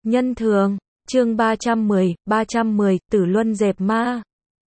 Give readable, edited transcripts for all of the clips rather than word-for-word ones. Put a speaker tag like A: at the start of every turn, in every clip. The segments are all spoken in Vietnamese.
A: Nhân thường, chương 310, Tử Luân Dẹp Ma.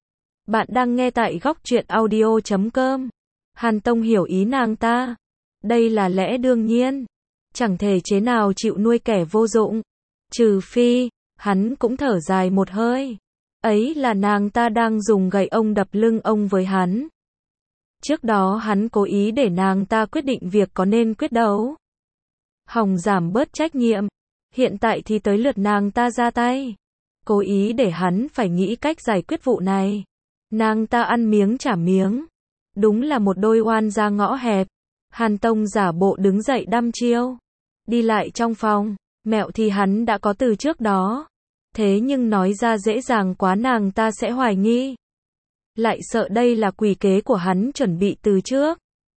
A: Bạn đang nghe tại góc truyện audio.com. Hàn Tông hiểu ý nàng ta. Đây là lẽ đương nhiên. Chẳng thể chế nào chịu nuôi kẻ vô dụng. Trừ phi, hắn cũng thở dài một hơi. Ấy là nàng ta đang dùng gậy ông đập lưng ông với hắn. Trước đó hắn cố ý để nàng ta quyết định việc có nên quyết đấu. Hòng giảm bớt trách nhiệm. Hiện tại thì tới lượt nàng ta ra tay. Cố ý để hắn phải nghĩ cách giải quyết vụ này. Nàng ta ăn miếng trả miếng. Đúng là một đôi oan gia ngõ hẹp. Hàn Tông giả bộ đứng dậy đăm chiêu. Đi lại trong phòng. Mẹo thì hắn đã có từ trước đó. Thế nhưng nói ra dễ dàng quá nàng ta sẽ hoài nghi. Lại sợ đây là quỷ kế của hắn chuẩn bị từ trước.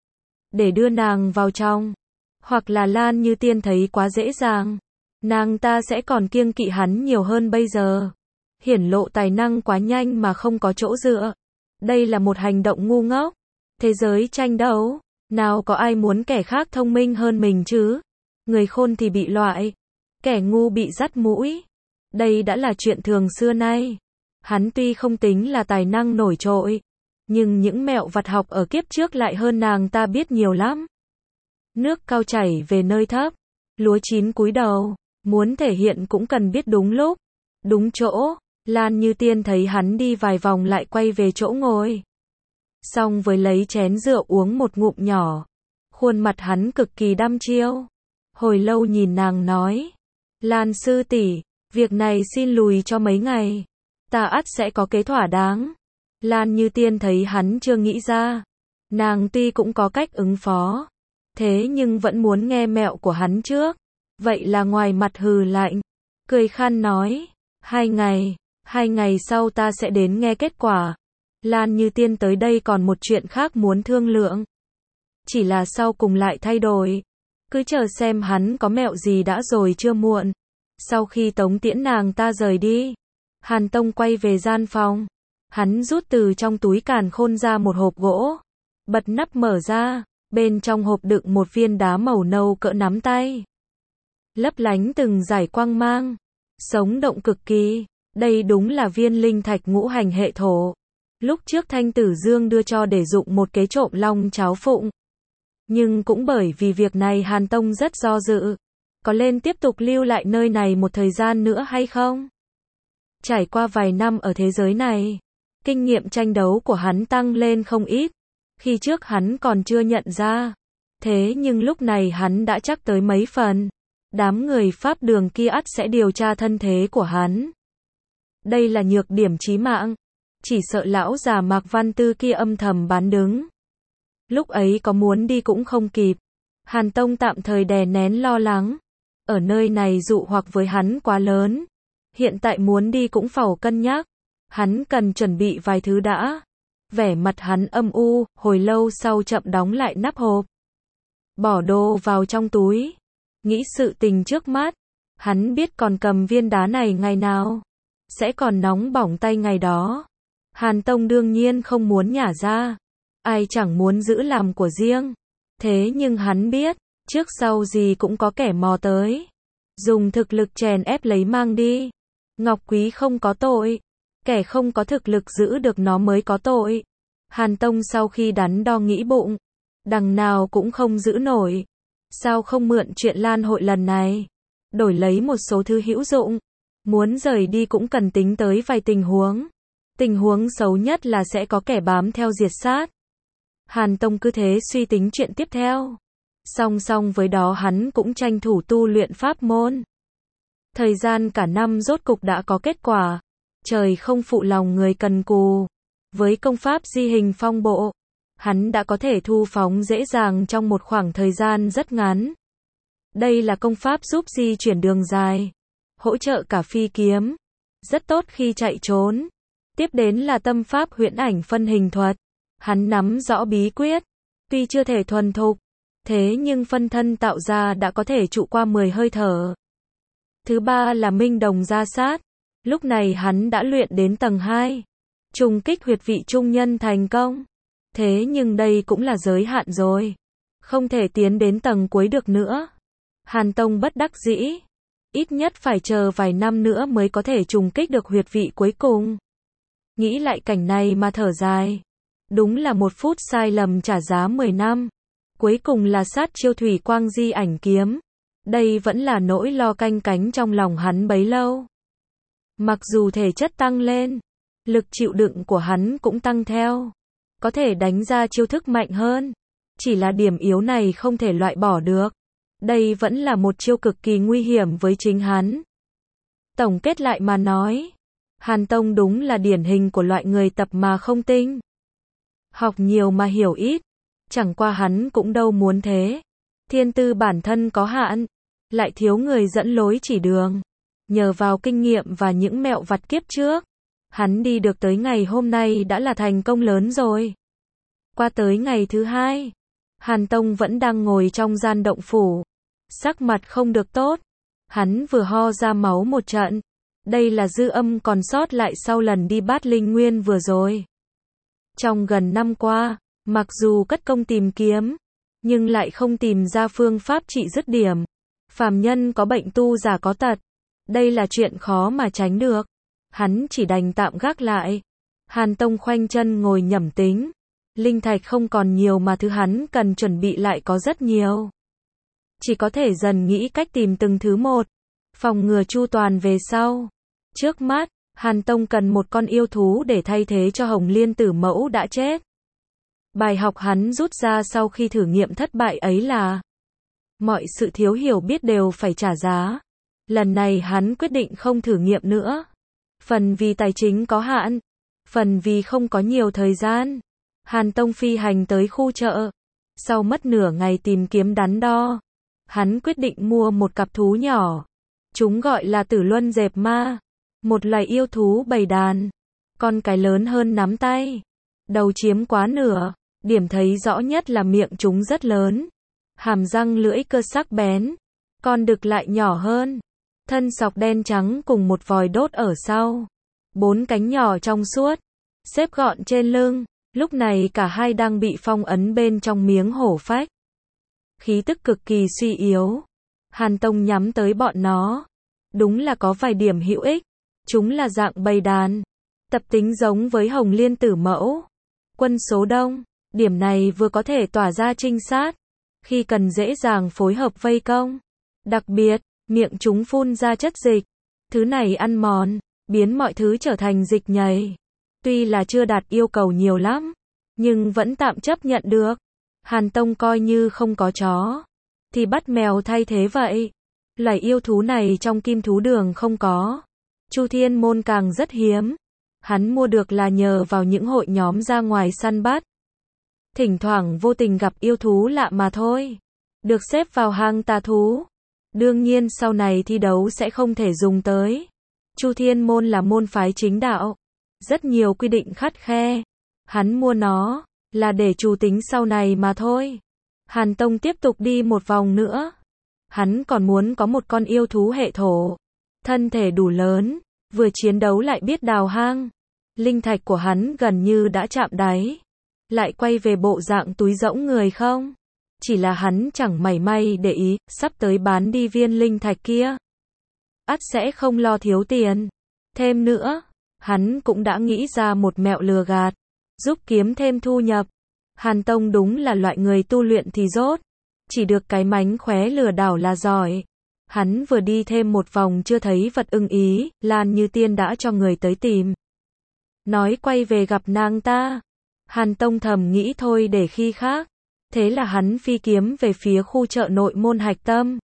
A: Để đưa nàng vào trong. Hoặc là Lan Như Tiên thấy quá dễ dàng. Nàng ta sẽ còn kiêng kỵ hắn nhiều hơn bây giờ. Hiển lộ tài năng quá nhanh mà không có chỗ dựa. Đây là một hành động ngu ngốc. Thế giới tranh đấu. Nào có ai muốn kẻ khác thông minh hơn mình chứ? Người khôn thì bị loại. Kẻ ngu bị dắt mũi. Đây đã là chuyện thường xưa nay. Hắn tuy không tính là tài năng nổi trội. Nhưng những mẹo vặt học ở kiếp trước lại hơn nàng ta biết nhiều lắm. Nước cao chảy về nơi thấp. Lúa chín cúi đầu. Muốn thể hiện cũng cần biết đúng lúc. Đúng chỗ. Lan Như Tiên thấy hắn đi vài vòng lại quay về chỗ ngồi. Xong với lấy chén rượu uống một ngụm nhỏ. Khuôn mặt hắn cực kỳ đăm chiêu. Hồi lâu nhìn nàng nói. Lan sư tỷ, việc này xin lùi cho mấy ngày. Ta ắt sẽ có kế thỏa đáng. Lan Như Tiên thấy hắn chưa nghĩ ra. Nàng tuy cũng có cách ứng phó. Thế nhưng vẫn muốn nghe mẹo của hắn trước. Vậy là ngoài mặt hừ lạnh. Cười khan nói. 2 ngày sau ta sẽ đến nghe kết quả. Lan Như Tiên tới đây còn một chuyện khác muốn thương lượng. Chỉ là sau cùng lại thay đổi. Cứ chờ xem hắn có mẹo gì đã rồi chưa muộn. Sau khi tống tiễn nàng ta rời đi. Hàn Tông quay về gian phòng. Hắn rút từ trong túi càn khôn ra một hộp gỗ. Bật nắp mở ra. Bên trong hộp đựng một viên đá màu nâu cỡ nắm tay. Lấp lánh từng dải quang mang. Sống động cực kỳ. Đây đúng là viên linh thạch ngũ hành hệ thổ. Lúc trước Thanh Tử Dương đưa cho để dụng một kế trộm long cháo phụng. Nhưng cũng bởi vì việc này Hàn Tông rất do dự. Có nên tiếp tục lưu lại nơi này một thời gian nữa hay không? Trải qua vài năm ở thế giới này. Kinh nghiệm tranh đấu của hắn tăng lên không ít. Khi trước hắn còn chưa nhận ra. Thế nhưng lúc này hắn đã chắc tới mấy phần. Đám người Pháp Đường kia ắt sẽ điều tra thân thế của hắn. Đây là nhược điểm chí mạng. Chỉ sợ lão già Mạc Văn Tư kia âm thầm bán đứng. Lúc ấy có muốn đi cũng không kịp. Hàn Tông tạm thời đè nén lo lắng. Ở nơi này dụ hoặc với hắn quá lớn. Hiện tại muốn đi cũng phải cân nhắc. Hắn cần chuẩn bị vài thứ đã. Vẻ mặt hắn âm u, hồi lâu sau chậm đóng lại nắp hộp. Bỏ đồ vào trong túi. Nghĩ sự tình trước mắt. Hắn biết còn cầm viên đá này ngày nào. Sẽ còn nóng bỏng tay ngày đó. Hàn Tông đương nhiên không muốn nhả ra. Ai chẳng muốn giữ làm của riêng. Thế nhưng hắn biết, trước sau gì cũng có kẻ mò tới. Dùng thực lực chèn ép lấy mang đi. Ngọc Quý không có tội. Kẻ không có thực lực giữ được nó mới có tội. Hàn Tông sau khi đắn đo nghĩ bụng. Đằng nào cũng không giữ nổi. Sao không mượn chuyện Lan hội lần này. Đổi lấy một số thứ hữu dụng. Muốn rời đi cũng cần tính tới vài tình huống. Tình huống xấu nhất là sẽ có kẻ bám theo diệt sát. Hàn Tông cứ thế suy tính chuyện tiếp theo. Song song với đó hắn cũng tranh thủ tu luyện pháp môn. Thời gian cả năm rốt cục đã có kết quả. Trời không phụ lòng người cần cù. Với công pháp di hình phong bộ, hắn đã có thể thu phóng dễ dàng trong một khoảng thời gian rất ngắn. Đây là công pháp giúp di chuyển đường dài. Hỗ trợ cả phi kiếm. Rất tốt khi chạy trốn. Tiếp đến là tâm pháp huyễn ảnh phân hình thuật. Hắn nắm rõ bí quyết. Tuy chưa thể thuần thục. Thế nhưng phân thân tạo ra đã có thể trụ qua 10 hơi thở. Thứ ba là minh đồng gia sát. Lúc này hắn đã luyện đến tầng 2. Trùng kích huyệt vị trung nhân thành công. Thế nhưng đây cũng là giới hạn rồi. Không thể tiến đến tầng cuối được nữa. Hàn Tông bất đắc dĩ. ít nhất phải chờ vài năm nữa mới có thể trùng kích được huyệt vị cuối cùng. Nghĩ lại cảnh này mà thở dài. Đúng là một phút sai lầm trả giá 10 năm. Cuối cùng là sát chiêu thủy quang di ảnh kiếm. Đây vẫn là nỗi lo canh cánh trong lòng hắn bấy lâu. Mặc dù thể chất tăng lên, lực chịu đựng của hắn cũng tăng theo. Có thể đánh ra chiêu thức mạnh hơn. Chỉ là điểm yếu này không thể loại bỏ được. Đây vẫn là một chiêu cực kỳ nguy hiểm với chính hắn. Tổng kết lại mà nói, Hàn Tông đúng là điển hình của loại người tập mà không tinh. Học nhiều mà hiểu ít. Chẳng qua hắn cũng đâu muốn thế. Thiên tư bản thân có hạn, lại thiếu người dẫn lối chỉ đường. Nhờ vào kinh nghiệm và những mẹo vặt kiếp trước, hắn đi được tới ngày hôm nay đã là thành công lớn rồi. Qua tới ngày thứ hai, Hàn Tông vẫn đang ngồi trong gian động phủ. Sắc mặt không được tốt. Hắn vừa ho ra máu một trận. Đây là dư âm còn sót lại sau lần đi Bát Linh Nguyên vừa rồi. Trong gần năm qua, mặc dù cất công tìm kiếm, nhưng lại không tìm ra phương pháp trị dứt điểm. Phàm nhân có bệnh tu giả có tật. Đây là chuyện khó mà tránh được. Hắn chỉ đành tạm gác lại. Hàn Tông khoanh chân ngồi nhẩm tính. Linh thạch không còn nhiều mà thứ hắn cần chuẩn bị lại có rất nhiều. Chỉ có thể dần nghĩ cách tìm từng thứ một. Phòng ngừa chu toàn về sau. Trước mắt, Hàn Tông cần một con yêu thú để thay thế cho Hồng Liên Tử Mẫu đã chết. Bài học hắn rút ra sau khi thử nghiệm thất bại ấy là mọi sự thiếu hiểu biết đều phải trả giá. Lần này hắn quyết định không thử nghiệm nữa. Phần vì tài chính có hạn, phần vì không có nhiều thời gian. Hàn Tông phi hành tới khu chợ. Sau mất nửa ngày tìm kiếm đắn đo, hắn quyết định mua một cặp thú nhỏ. Chúng gọi là Tử Luân Dẹp Ma. Một loài yêu thú bầy đàn. Con cái lớn hơn nắm tay. Đầu chiếm quá nửa. Điểm thấy rõ nhất là miệng chúng rất lớn. Hàm răng lưỡi cơ sắc bén. Con đực lại nhỏ hơn. Thân sọc đen trắng cùng một vòi đốt ở sau. 4 cánh nhỏ trong suốt. Xếp gọn trên lưng. Lúc này cả hai đang bị phong ấn bên trong miếng hổ phách. Khí tức cực kỳ suy yếu. Hàn Tông nhắm tới bọn nó. Đúng là có vài điểm hữu ích. Chúng là dạng bầy đàn. Tập tính giống với Hồng Liên Tử Mẫu. Quân số đông. Điểm này vừa có thể tỏa ra trinh sát. Khi cần dễ dàng phối hợp vây công. Đặc biệt, miệng chúng phun ra chất dịch. Thứ này ăn mòn, biến mọi thứ trở thành dịch nhầy. Tuy là chưa đạt yêu cầu nhiều lắm, nhưng vẫn tạm chấp nhận được. Hàn Tông coi như không có chó, thì bắt mèo thay thế vậy. Loài yêu thú này trong Kim Thú Đường không có. Chu Thiên Môn càng rất hiếm. Hắn mua được là nhờ vào những hội nhóm ra ngoài săn bắt. Thỉnh thoảng vô tình gặp yêu thú lạ mà thôi. Được xếp vào hang tà thú. Đương nhiên sau này thi đấu sẽ không thể dùng tới. Chu Thiên Môn là môn phái chính đạo. Rất nhiều quy định khắt khe. Hắn mua nó là để chủ tính sau này mà thôi. Hàn Tông tiếp tục đi một vòng nữa. Hắn còn muốn có một con yêu thú hệ thổ. Thân thể đủ lớn, vừa chiến đấu lại biết đào hang. Linh thạch của hắn gần như đã chạm đáy. Lại quay về bộ dạng túi rỗng người không? Chỉ là hắn chẳng mảy may để ý, sắp tới bán đi viên linh thạch kia. Ắt sẽ không lo thiếu tiền. Thêm nữa, hắn cũng đã nghĩ ra một mẹo lừa gạt, giúp kiếm thêm thu nhập. Hàn Tông đúng là loại người tu luyện thì dốt. Chỉ được cái mánh khóe lừa đảo là giỏi. Hắn vừa đi thêm một vòng chưa thấy vật ưng ý, Lan Như Tiên đã cho người tới tìm. Nói quay về gặp nàng ta. Hàn Tông thầm nghĩ thôi để khi khác. Thế là hắn phi kiếm về phía khu chợ nội môn Hạch Tâm.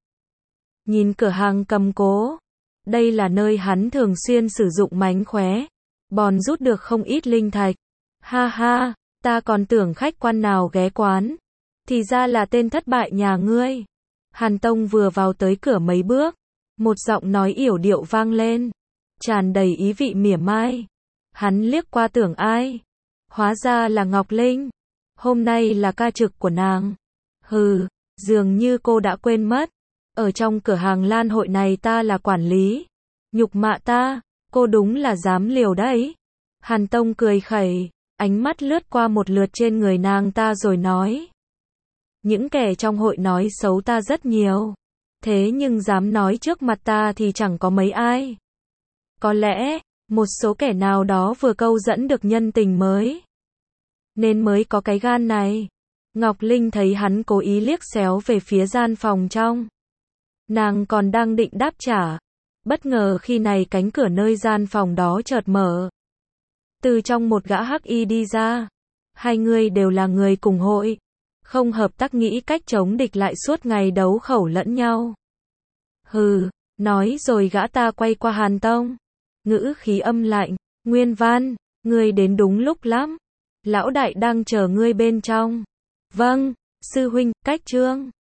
A: Nhìn cửa hàng cầm cố. Đây là nơi hắn thường xuyên sử dụng mánh khóe. Bòn rút được không ít linh thạch. Ha ha, ta còn tưởng khách quan nào ghé quán. Thì ra là tên thất bại nhà ngươi. Hàn Tông vừa vào tới cửa mấy bước. Một giọng nói yểu điệu vang lên. Tràn đầy ý vị mỉa mai. Hắn liếc qua tưởng ai. Hóa ra là Ngọc Linh. Hôm nay là ca trực của nàng. Hừ, dường như cô đã quên mất. Ở trong cửa hàng lan hội này ta là quản lý. Nhục mạ ta, cô đúng là dám liều đấy. Hàn Tông cười khẩy, ánh mắt lướt qua một lượt trên người nàng ta rồi nói. Những kẻ trong hội nói xấu ta rất nhiều. Thế nhưng dám nói trước mặt ta thì chẳng có mấy ai. Có lẽ, một số kẻ nào đó vừa câu dẫn được nhân tình mới. Nên mới có cái gan này. Ngọc Linh thấy hắn cố ý liếc xéo về phía gian phòng trong. Nàng còn đang định đáp trả. Bất ngờ khi này cánh cửa nơi gian phòng đó chợt mở. Từ trong một gã hắc y đi ra. Hai người đều là người cùng hội. Không hợp tác nghĩ cách chống địch lại suốt ngày đấu khẩu lẫn nhau. Hừ, nói rồi gã ta quay qua Hàn Tông. Ngữ khí âm lạnh, Nguyên Văn, ngươi đến đúng lúc lắm. Lão đại đang chờ ngươi bên trong. Vâng, sư huynh, cách trương.